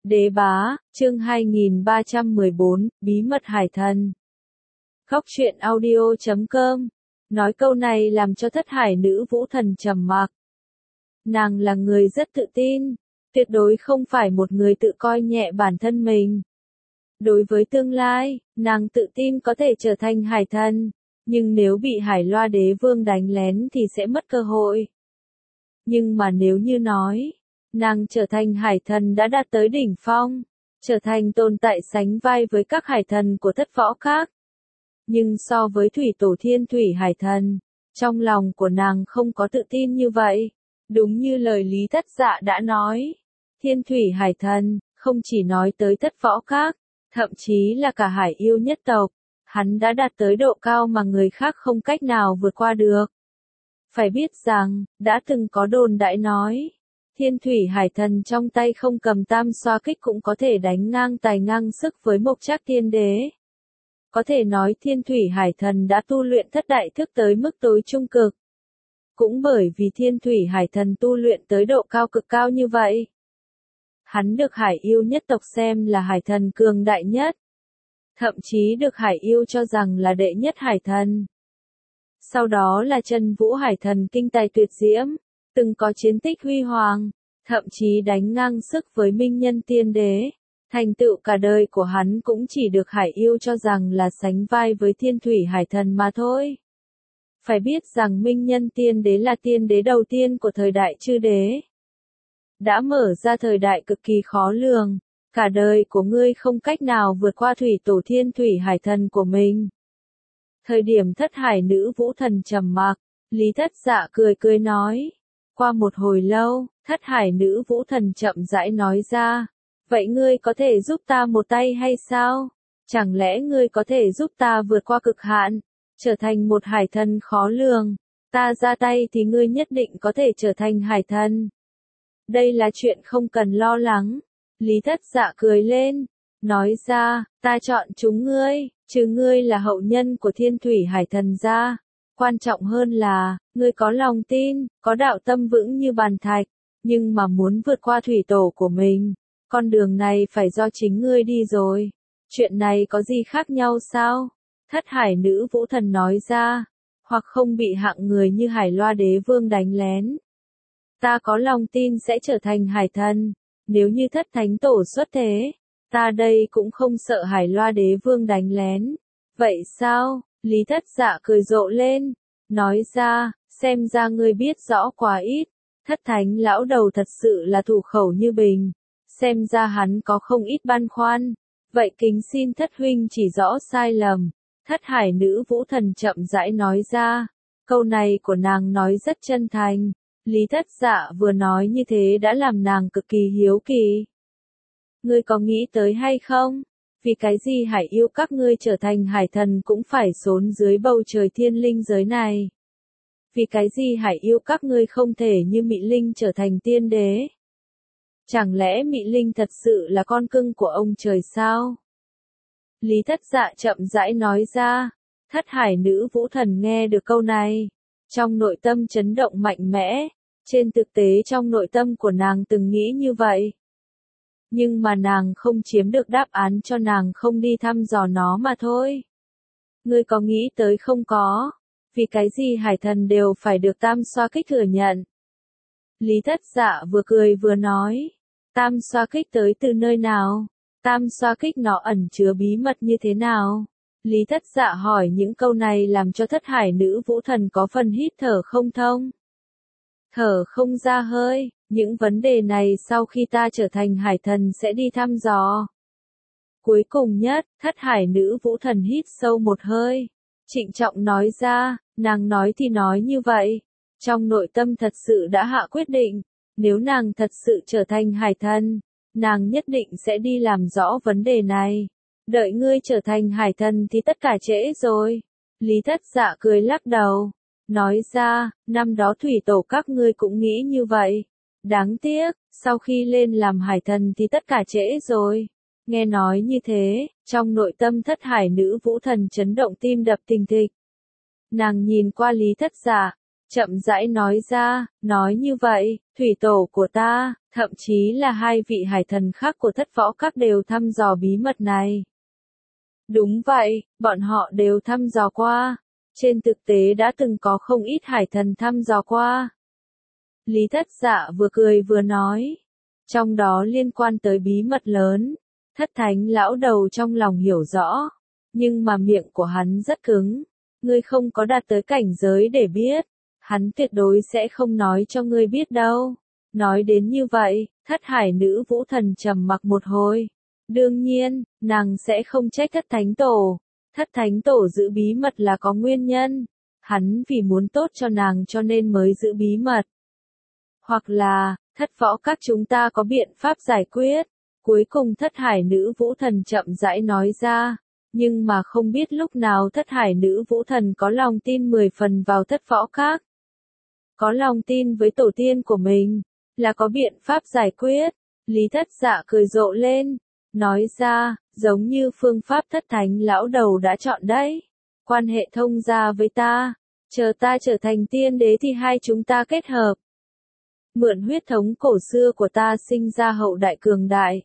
Đế bá, chương 2314, bí mật hải thần. Khóc chuyện audio.com. Nói câu này làm cho thất hải nữ vũ thần trầm mặc. Nàng là người rất tự tin, tuyệt đối không phải một người tự coi nhẹ bản thân mình. Đối với tương lai, nàng tự tin có thể trở thành hải thần, nhưng nếu bị Hải Loa đế vương đánh lén thì sẽ mất cơ hội. Nhưng mà nếu như nói, nàng trở thành hải thần đã đạt tới đỉnh phong, trở thành tồn tại sánh vai với các hải thần của thất võ khác. Nhưng so với thủy tổ thiên thủy hải thần, trong lòng của nàng không có tự tin như vậy. Đúng như lời Lý Thất Dạ đã nói, thiên thủy hải thần, không chỉ nói tới thất võ khác, thậm chí là cả hải yêu nhất tộc, hắn đã đạt tới độ cao mà người khác không cách nào vượt qua được. Phải biết rằng, đã từng có đồn đại nói, thiên thủy hải thần trong tay không cầm tam xoa kích cũng có thể đánh ngang tài ngang sức với Mộc Trác Thiên Đế. Có thể nói thiên thủy hải thần đã tu luyện thất đại thức tới mức tối trung cực. Cũng bởi vì thiên thủy hải thần tu luyện tới độ cao cực cao như vậy, hắn được hải yêu nhất tộc xem là hải thần cường đại nhất. Thậm chí được hải yêu cho rằng là đệ nhất hải thần. Sau đó là Chân Vũ hải thần kinh tài tuyệt diễm, từng có chiến tích huy hoàng, thậm chí đánh ngang sức với Minh Nhân Tiên Đế. Thành tựu cả đời của hắn cũng chỉ được hải yêu cho rằng là sánh vai với thiên thủy hải thần mà thôi. Phải biết rằng Minh Nhân Tiên Đế là tiên đế đầu tiên của thời đại chư đế. Đã mở ra thời đại cực kỳ khó lường, cả đời của ngươi không cách nào vượt qua thủy tổ thiên thủy hải thần của mình. Thời điểm thất hải nữ vũ thần trầm mặc, Lý Thất Dạ cười cười nói. Qua một hồi lâu, thất hải nữ vũ thần chậm rãi nói ra. Vậy ngươi có thể giúp ta một tay hay sao? Chẳng lẽ ngươi có thể giúp ta vượt qua cực hạn, trở thành một hải thần khó lường? Ta ra tay thì ngươi nhất định có thể trở thành hải thần. Đây là chuyện không cần lo lắng. Lý Thất Dạ cười lên, nói ra, ta chọn chúng ngươi, trừ ngươi là hậu nhân của thiên thủy hải thần ra. Quan trọng hơn là, ngươi có lòng tin, có đạo tâm vững như bàn thạch, nhưng mà muốn vượt qua thủy tổ của mình, con đường này phải do chính ngươi đi rồi. Chuyện này có gì khác nhau sao? Thất hải nữ vũ thần nói ra, hoặc không bị hạng người như Hải Loa đế vương đánh lén. Ta có lòng tin sẽ trở thành hải thần, nếu như thất thánh tổ xuất thế, ta đây cũng không sợ Hải Loa đế vương đánh lén. Vậy sao? Lý Thất Dạ cười rộ lên, nói ra, xem ra ngươi biết rõ quá ít. Thất thánh lão đầu thật sự là thủ khẩu như bình, xem ra hắn có không ít băn khoăn. Vậy kính xin thất huynh chỉ rõ sai lầm. Thất hải nữ vũ thần chậm rãi nói ra, câu này của nàng nói rất chân thành. Lý Thất Dạ vừa nói như thế đã làm nàng cực kỳ hiếu kỳ. Ngươi có nghĩ tới hay không? Vì cái gì hải yêu các ngươi trở thành hải thần cũng phải xốn dưới bầu trời thiên linh giới này? Vì cái gì hải yêu các ngươi không thể như Mị Linh trở thành tiên đế? Chẳng lẽ Mị Linh thật sự là con cưng của ông trời sao? Lý Thất Dạ chậm rãi nói ra. Thất hải nữ vũ thần nghe được câu này, trong nội tâm chấn động mạnh mẽ. Trên thực tế trong nội tâm của nàng từng nghĩ như vậy. Nhưng mà nàng không chiếm được đáp án cho nàng không đi thăm dò nó mà thôi. Ngươi có nghĩ tới không có? Vì cái gì hải thần đều phải được tam xoa kích thừa nhận? Lý Thất Dạ vừa cười vừa nói. Tam xoa kích tới từ nơi nào? Tam xoa kích nó ẩn chứa bí mật như thế nào? Lý Thất Dạ hỏi những câu này làm cho thất hải nữ vũ thần có phần hít thở không thông. Thở không ra hơi, những vấn đề này sau khi ta trở thành hải thần sẽ đi thăm dò. Cuối cùng nhất, thất hải nữ vũ thần hít sâu một hơi, trịnh trọng nói ra, nàng nói thì nói như vậy. Trong nội tâm thật sự đã hạ quyết định, nếu nàng thật sự trở thành hải thần, nàng nhất định sẽ đi làm rõ vấn đề này. Đợi ngươi trở thành hải thần thì tất cả trễ rồi. Lý Thất Dạ cười lắc đầu, nói ra, năm đó thủy tổ các ngươi cũng nghĩ như vậy. Đáng tiếc, sau khi lên làm hải thần thì tất cả trễ rồi. Nghe nói như thế, trong nội tâm thất hải nữ vũ thần chấn động tim đập thình thịch. Nàng nhìn qua Lý Thất Dạ, chậm rãi nói ra, nói như vậy, thủy tổ của ta, thậm chí là hai vị hải thần khác của Thất Võ Các đều thăm dò bí mật này. Đúng vậy, bọn họ đều thăm dò qua. Trên thực tế đã từng có không ít hải thần thăm dò qua. Lý Thất Dạ vừa cười vừa nói. Trong đó liên quan tới bí mật lớn. Thất Thánh lão đầu trong lòng hiểu rõ. Nhưng mà miệng của hắn rất cứng. Ngươi không có đạt tới cảnh giới để biết. Hắn tuyệt đối sẽ không nói cho ngươi biết đâu. Nói đến như vậy, Thất Hải nữ vũ thần trầm mặc một hồi. Đương nhiên, nàng sẽ không trách Thất Thánh Tổ. Thất Thánh Tổ giữ bí mật là có nguyên nhân. Hắn vì muốn tốt cho nàng cho nên mới giữ bí mật. Hoặc là, Thất Võ Các chúng ta có biện pháp giải quyết. Cuối cùng Thất Hải nữ vũ thần chậm rãi nói ra. Nhưng mà không biết lúc nào Thất Hải nữ vũ thần có lòng tin 10 phần vào Thất Võ Các. Có lòng tin với tổ tiên của mình, là có biện pháp giải quyết. Lý Thất Dạ cười rộ lên. Nói ra, giống như phương pháp Thất Thánh lão đầu đã chọn đấy. Quan hệ thông gia với ta. Chờ ta trở thành tiên đế thì hai chúng ta kết hợp. Mượn huyết thống cổ xưa của ta sinh ra hậu đại cường đại.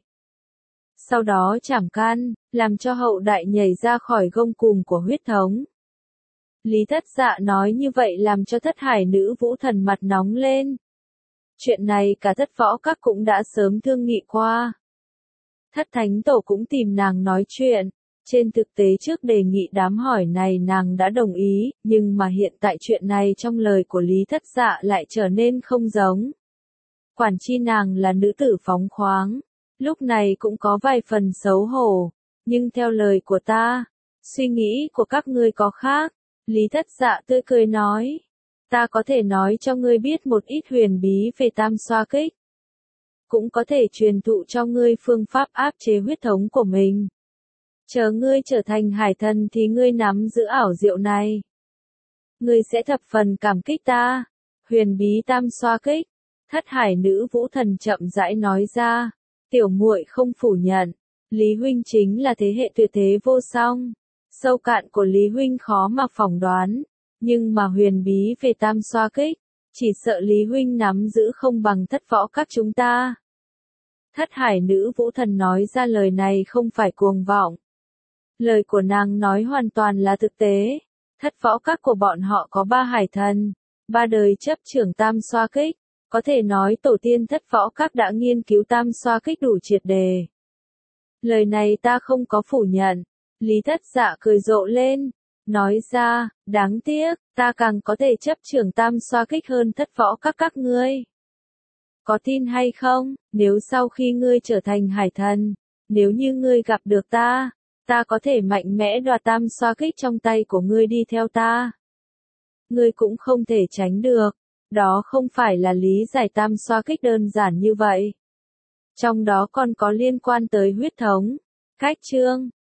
Sau đó chảm can, làm cho hậu đại nhảy ra khỏi gông cùm của huyết thống. Lý Thất Dạ nói như vậy làm cho Thất Hải nữ vũ thần mặt nóng lên. Chuyện này cả Thất Võ Các cũng đã sớm thương nghị qua. Thất Thánh Tổ cũng tìm nàng nói chuyện. Trên thực tế trước đề nghị đám hỏi này nàng đã đồng ý, nhưng mà hiện tại chuyện này trong lời của Lý Thất Dạ lại trở nên không giống. Quản chi nàng là nữ tử phóng khoáng, lúc này cũng có vài phần xấu hổ, nhưng theo lời của ta, suy nghĩ của các ngươi có khác. Lý Thất Dạ tươi cười nói, ta có thể nói cho ngươi biết một ít huyền bí về Tam Xoa Kích. Cũng có thể truyền thụ cho ngươi phương pháp áp chế huyết thống của mình. Chờ ngươi trở thành hải thần thì ngươi nắm giữ ảo diệu này. Ngươi sẽ thập phần cảm kích ta. Huyền bí Tam Xoa Kích. Thất Hải nữ vũ thần chậm rãi nói ra. Tiểu muội không phủ nhận. Lý huynh chính là thế hệ tuyệt thế vô song. Sâu cạn của Lý huynh khó mà phỏng đoán. Nhưng mà huyền bí về Tam Xoa Kích, chỉ sợ Lý huynh nắm giữ không bằng Thất Võ Các chúng ta. Thất Hải nữ vũ thần nói ra lời này không phải cuồng vọng. Lời của nàng nói hoàn toàn là thực tế. Thất Võ Các của bọn họ có 3 hải thần, 3 đời chấp trưởng Tam Xoa Kích. Có thể nói tổ tiên Thất Võ Các đã nghiên cứu Tam Xoa Kích đủ triệt đề. Lời này ta không có phủ nhận. Lý Thất Dạ cười rộ lên. Nói ra, đáng tiếc, ta càng có thể chấp trưởng Tam Xoa Kích hơn Thất Võ các ngươi. Có tin hay không, nếu sau khi ngươi trở thành hải thần, nếu như ngươi gặp được ta, ta có thể mạnh mẽ đoạt Tam Xoa Kích trong tay của ngươi đi theo ta. Ngươi cũng không thể tránh được, đó không phải là lý giải Tam Xoa Kích đơn giản như vậy. Trong đó còn có liên quan tới huyết thống, cách chương.